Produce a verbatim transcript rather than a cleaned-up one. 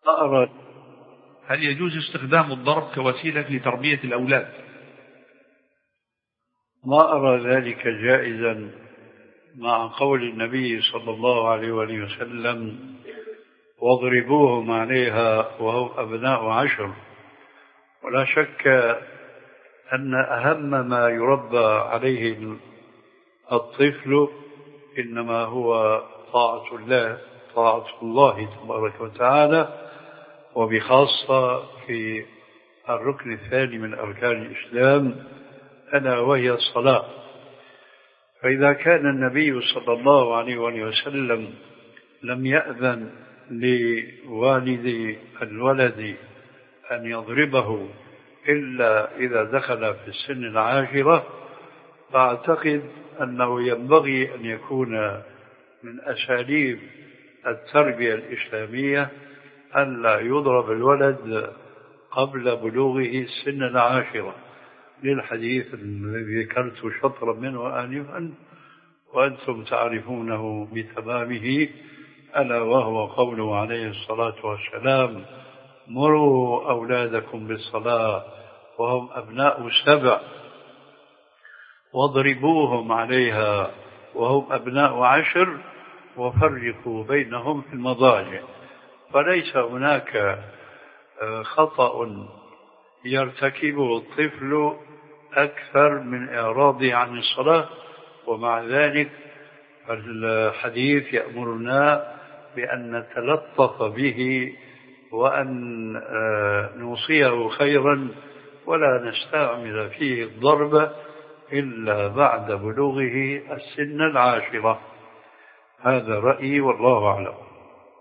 أرى هل يجوز استخدام الضرب كوسيلة لتربية الأولاد؟ ما أرى ذلك جائزا مع قول النبي صلى الله عليه وآله وسلم واضربوهم عليها وهم أبناء عشر. ولا شك أن أهم ما يربى عليه الطفل إنما هو طاعة الله طاعة الله تبارك وتعالى، وبخاصة في الركن الثاني من أركان الإسلام ألا وهي الصلاة. فإذا كان النبي صلى الله عليه وآله وسلم لم يأذن لوالد الولد أن يضربه إلا إذا دخل في السن العاشرة، فأعتقد أنه ينبغي أن يكون من أساليب التربية الإسلامية أن لا يضرب الولد قبل بلوغه السن العاشرة، للحديث الذي ذكرت شطرا منه آنفا وأنتم تعرفونه بتمامه، ألا وهو قوله عليه الصلاة والسلام مروا أولادكم بالصلاة وهم أبناء سبع واضربوهم عليها وهم أبناء عشر وفرقوا بينهم في المضاجع. فليس هناك خطأ يرتكبه الطفل أكثر من إعراضه عن الصلاة، ومع ذلك الحديث يأمرنا بأن نتلطف به وأن نوصيه خيرا ولا نستعمل فيه الضرب إلا بعد بلوغه السن العاشرة. هذا رأيي والله أعلم.